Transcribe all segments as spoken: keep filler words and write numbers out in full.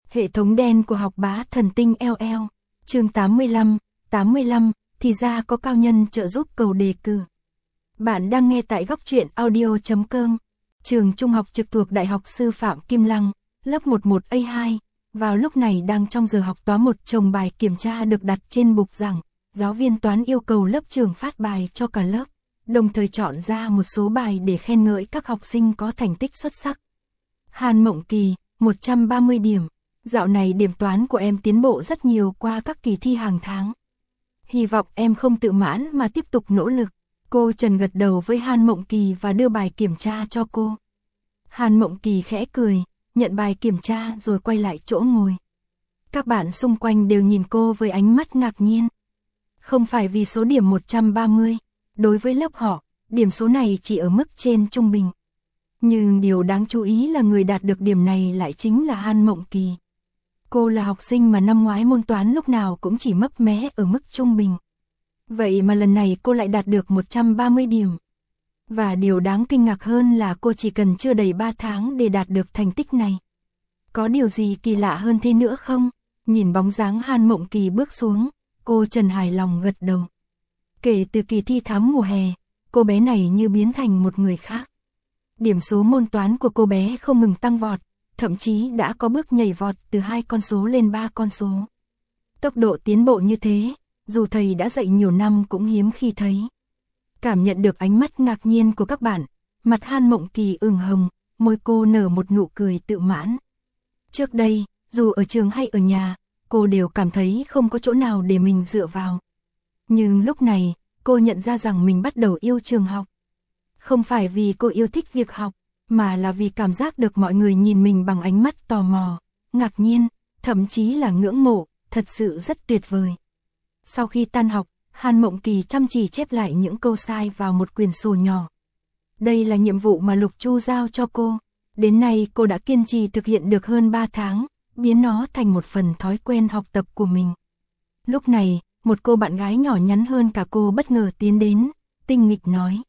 Hệ thống đen của học bá thần tinh eo eo. Chương tám mươi lăm, tám mươi lăm, thì ra có cao nhân trợ giúp cầu đề cử. Bạn đang nghe tại góc truyện audio chấm com. Trường trung học trực thuộc Đại học Sư phạm Kim Lăng, lớp mười một A hai. Vào lúc này đang trong giờ học toán một, chồng bài kiểm tra được đặt trên bục giảng. Giáo viên toán yêu cầu lớp trưởng phát bài cho cả lớp, đồng thời chọn ra một số bài để khen ngợi các học sinh có thành tích xuất sắc. Hàn Mộng Kỳ, một trăm ba mươi điểm. Dạo này điểm toán của em tiến bộ rất nhiều qua các kỳ thi hàng tháng. Hy vọng em không tự mãn mà tiếp tục nỗ lực. Cô Trần gật đầu với Hàn Mộng Kỳ và đưa bài kiểm tra cho cô. Hàn Mộng Kỳ khẽ cười, nhận bài kiểm tra rồi quay lại chỗ ngồi. Các bạn xung quanh đều nhìn cô với ánh mắt ngạc nhiên. Không phải vì số điểm một trăm ba mươi, đối với lớp họ, điểm số này chỉ ở mức trên trung bình. Nhưng điều đáng chú ý là người đạt được điểm này lại chính là Hàn Mộng Kỳ. Cô là học sinh mà năm ngoái môn toán lúc nào cũng chỉ mấp mé ở mức trung bình. Vậy mà lần này cô lại đạt được một trăm ba mươi điểm. Và điều đáng kinh ngạc hơn là cô chỉ cần chưa đầy ba tháng để đạt được thành tích này. Có điều gì kỳ lạ hơn thế nữa không? Nhìn bóng dáng Hàn Mộng Kỳ bước xuống, cô Trần hài lòng gật đầu. Kể từ kỳ thi tháng mùa hè, cô bé này như biến thành một người khác. Điểm số môn toán của cô bé không ngừng tăng vọt, thậm chí đã có bước nhảy vọt từ hai con số lên ba con số. Tốc độ tiến bộ như thế, dù thầy đã dạy nhiều năm cũng hiếm khi thấy. Cảm nhận được ánh mắt ngạc nhiên của các bạn, mặt Hàn Mộng Kỳ ửng hồng, môi cô nở một nụ cười tự mãn. Trước đây, dù ở trường hay ở nhà, cô đều cảm thấy không có chỗ nào để mình dựa vào. Nhưng lúc này, cô nhận ra rằng mình bắt đầu yêu trường học. Không phải vì cô yêu thích việc học, mà là vì cảm giác được mọi người nhìn mình bằng ánh mắt tò mò, ngạc nhiên, thậm chí là ngưỡng mộ, thật sự rất tuyệt vời. Sau khi tan học, Hàn Mộng Kỳ chăm chỉ chép lại những câu sai vào một quyển sổ nhỏ. Đây là nhiệm vụ mà Lục Chu giao cho cô. Đến nay cô đã kiên trì thực hiện được hơn ba tháng, biến nó thành một phần thói quen học tập của mình. Lúc này, một cô bạn gái nhỏ nhắn hơn cả cô bất ngờ tiến đến, tinh nghịch nói.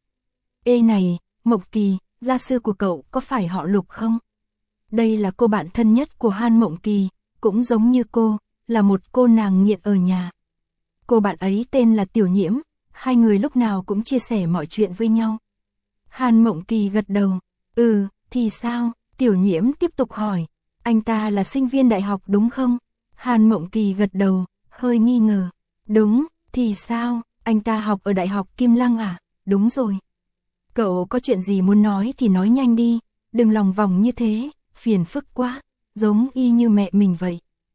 Ê này, Mộng Kỳ, gia sư của cậu có phải họ Lục không? Đây là cô bạn thân nhất của Hàn Mộng Kỳ, cũng giống như cô, là một cô nàng nghiện ở nhà. Cô bạn ấy tên là Tiểu Nhiễm, hai người lúc nào cũng chia sẻ mọi chuyện với nhau. Hàn Mộng Kỳ gật đầu, ừ, thì sao? Tiểu Nhiễm tiếp tục hỏi, anh ta là sinh viên đại học đúng không? Hàn Mộng Kỳ gật đầu, hơi nghi ngờ, đúng, thì sao? Anh ta học ở Đại học Kim Lăng à? Đúng rồi. Cậu có chuyện gì muốn nói thì nói nhanh đi, đừng lòng vòng như thế, phiền phức quá, giống y như mẹ mình vậy.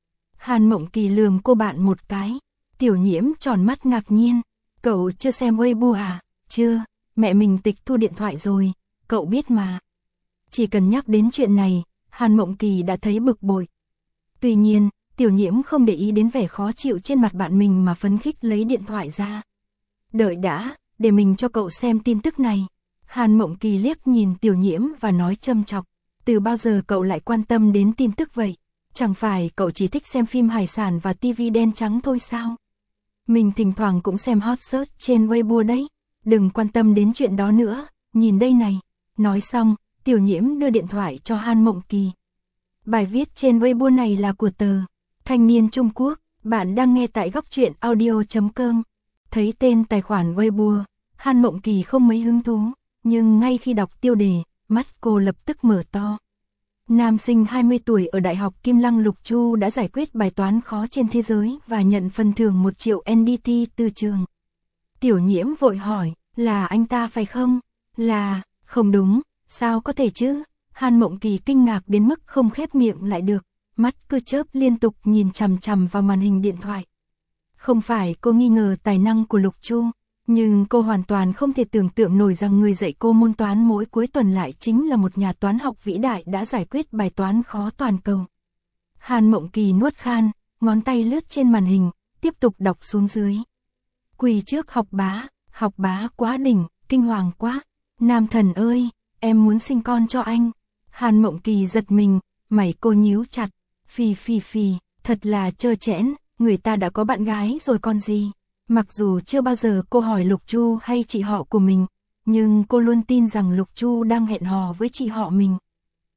Hàn Mộng Kỳ lườm cô bạn một cái. Tiểu Nhiễm tròn mắt ngạc nhiên, cậu chưa xem Weibo à? Chưa, mẹ mình tịch thu điện thoại rồi, cậu biết mà. Chỉ cần nhắc đến chuyện này, Hàn Mộng Kỳ đã thấy bực bội. Tuy nhiên, Tiểu Nhiễm không để ý đến vẻ khó chịu trên mặt bạn mình mà phấn khích lấy điện thoại ra. Đợi đã, để mình cho cậu xem tin tức này. Hàn Mộng Kỳ liếc nhìn Tiểu Nhiễm và nói châm chọc, từ bao giờ cậu lại quan tâm đến tin tức vậy? Chẳng phải cậu chỉ thích xem phim hải sản và tivi đen trắng thôi sao? Mình thỉnh thoảng cũng xem hot search trên Weibo đấy, đừng quan tâm đến chuyện đó nữa, nhìn đây này. Nói xong, Tiểu Nhiễm đưa điện thoại cho Hàn Mộng Kỳ. Bài viết trên Weibo này là của tờ Thanh niên Trung Quốc, bạn đang nghe tại góc truyện audio chấm com. Thấy tên tài khoản Weibo, Hàn Mộng Kỳ không mấy hứng thú, nhưng ngay khi đọc tiêu đề, mắt cô lập tức mở to. Nam sinh hai mươi tuổi ở Đại học Kim Lăng Lục Chu đã giải quyết bài toán khó trên thế giới và nhận phần thưởng một triệu en đê tê từ trường. Tiểu Nhiễm vội hỏi, là anh ta phải không? Là, không đúng, sao có thể chứ? Hàn Mộng Kỳ kinh ngạc đến mức không khép miệng lại được, mắt cứ chớp liên tục nhìn chằm chằm vào màn hình điện thoại. Không phải cô nghi ngờ tài năng của Lục Chu, nhưng cô hoàn toàn không thể tưởng tượng nổi rằng người dạy cô môn toán mỗi cuối tuần lại chính là một nhà toán học vĩ đại đã giải quyết bài toán khó toàn cầu. Hàn Mộng Kỳ nuốt khan, ngón tay lướt trên màn hình, tiếp tục đọc xuống dưới. Quỳ trước học bá, học bá quá đỉnh, kinh hoàng quá. Nam thần ơi, em muốn sinh con cho anh. Hàn Mộng Kỳ giật mình, mày cô nhíu chặt, phì phì phì, thật là trơ trẽn, người ta đã có bạn gái rồi còn gì. Mặc dù chưa bao giờ cô hỏi Lục Chu hay chị họ của mình, nhưng cô luôn tin rằng Lục Chu đang hẹn hò với chị họ mình.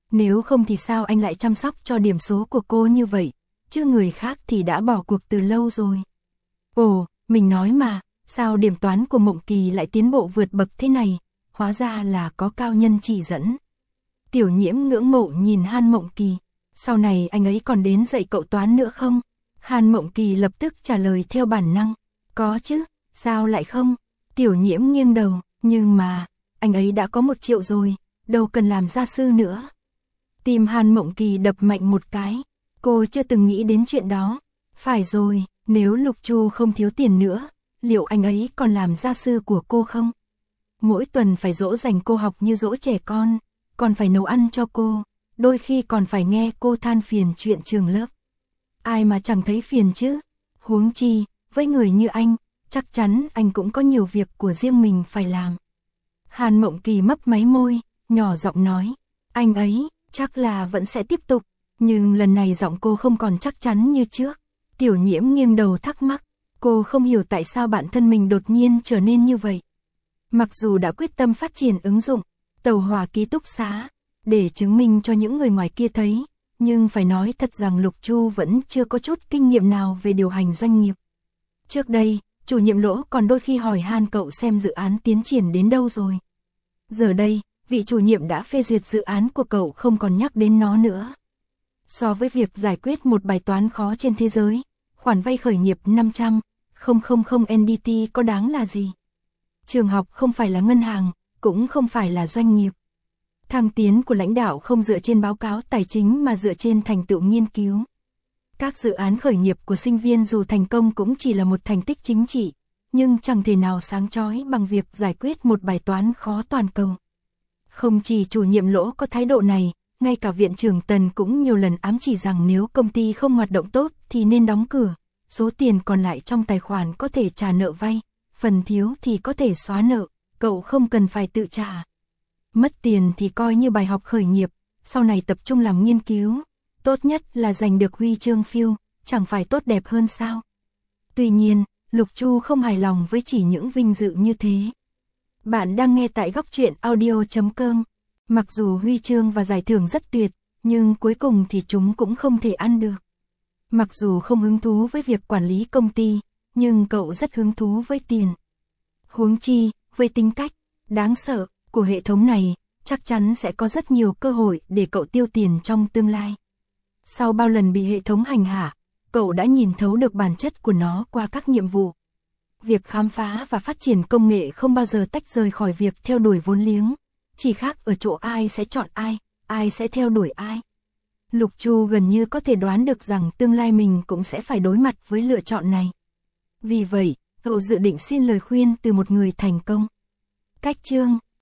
Nếu không thì sao anh lại chăm sóc cho điểm số của cô như vậy, chứ người khác thì đã bỏ cuộc từ lâu rồi. Ồ, mình nói mà, sao điểm toán của Mộng Kỳ lại tiến bộ vượt bậc thế này, hóa ra là có cao nhân chỉ dẫn. Tiểu Nhiễm ngưỡng mộ nhìn Han Mộng Kỳ, sau này anh ấy còn đến dạy cậu toán nữa không? Han Mộng Kỳ lập tức trả lời theo bản năng, có chứ, sao lại không? Tiểu Nhiễm nghiêng đầu, nhưng mà, anh ấy đã có một triệu rồi, đâu cần làm gia sư nữa. Tim Han Mộng Kỳ đập mạnh một cái, cô chưa từng nghĩ đến chuyện đó. Phải rồi, nếu Lục Chu không thiếu tiền nữa, liệu anh ấy còn làm gia sư của cô không? Mỗi tuần phải dỗ dành cô học như dỗ trẻ con, còn phải nấu ăn cho cô, đôi khi còn phải nghe cô than phiền chuyện trường lớp. Ai mà chẳng thấy phiền chứ? Huống chi, với người như anh, chắc chắn anh cũng có nhiều việc của riêng mình phải làm. Hàn Mộng Kỳ mấp máy môi, nhỏ giọng nói, anh ấy, chắc là vẫn sẽ tiếp tục, nhưng lần này giọng cô không còn chắc chắn như trước. Tiểu Nhiễm nghiêng đầu thắc mắc, cô không hiểu tại sao bản thân mình đột nhiên trở nên như vậy. Mặc dù đã quyết tâm phát triển ứng dụng tàu hỏa ký túc xá, để chứng minh cho những người ngoài kia thấy, nhưng phải nói thật rằng Lục Chu vẫn chưa có chút kinh nghiệm nào về điều hành doanh nghiệp. Trước đây, chủ nhiệm Lỗ còn đôi khi hỏi han cậu xem dự án tiến triển đến đâu rồi. Giờ đây, vị chủ nhiệm đã phê duyệt dự án của cậu không còn nhắc đến nó nữa. So với việc giải quyết một bài toán khó trên thế giới, khoản vay khởi nghiệp năm trăm nghìn N D T có đáng là gì? Trường học không phải là ngân hàng, cũng không phải là doanh nghiệp. Thăng tiến của lãnh đạo không dựa trên báo cáo tài chính mà dựa trên thành tựu nghiên cứu. Các dự án khởi nghiệp của sinh viên dù thành công cũng chỉ là một thành tích chính trị, nhưng chẳng thể nào sáng chói bằng việc giải quyết một bài toán khó toàn cầu. Không chỉ chủ nhiệm Lỗ có thái độ này, ngay cả viện trưởng Tần cũng nhiều lần ám chỉ rằng nếu công ty không hoạt động tốt thì nên đóng cửa, số tiền còn lại trong tài khoản có thể trả nợ vay, phần thiếu thì có thể xóa nợ, cậu không cần phải tự trả. Mất tiền thì coi như bài học khởi nghiệp, sau này tập trung làm nghiên cứu, tốt nhất là giành được huy chương phiêu, chẳng phải tốt đẹp hơn sao? Tuy nhiên, Lục Chu không hài lòng với chỉ những vinh dự như thế. Bạn đang nghe tại góc truyện audio chấm com. Mặc dù huy chương và giải thưởng rất tuyệt, nhưng cuối cùng thì chúng cũng không thể ăn được. Mặc dù không hứng thú với việc quản lý công ty, nhưng cậu rất hứng thú với tiền. Huống chi, với tính cách đáng sợ của hệ thống này, chắc chắn sẽ có rất nhiều cơ hội để cậu tiêu tiền trong tương lai. Sau bao lần bị hệ thống hành hạ, cậu đã nhìn thấu được bản chất của nó qua các nhiệm vụ. Việc khám phá và phát triển công nghệ không bao giờ tách rời khỏi việc theo đuổi vốn liếng, chỉ khác ở chỗ ai sẽ chọn ai, ai sẽ theo đuổi ai. Lục Chu gần như có thể đoán được rằng tương lai mình cũng sẽ phải đối mặt với lựa chọn này. Vì vậy, cậu dự định xin lời khuyên từ một người thành công. Cách chương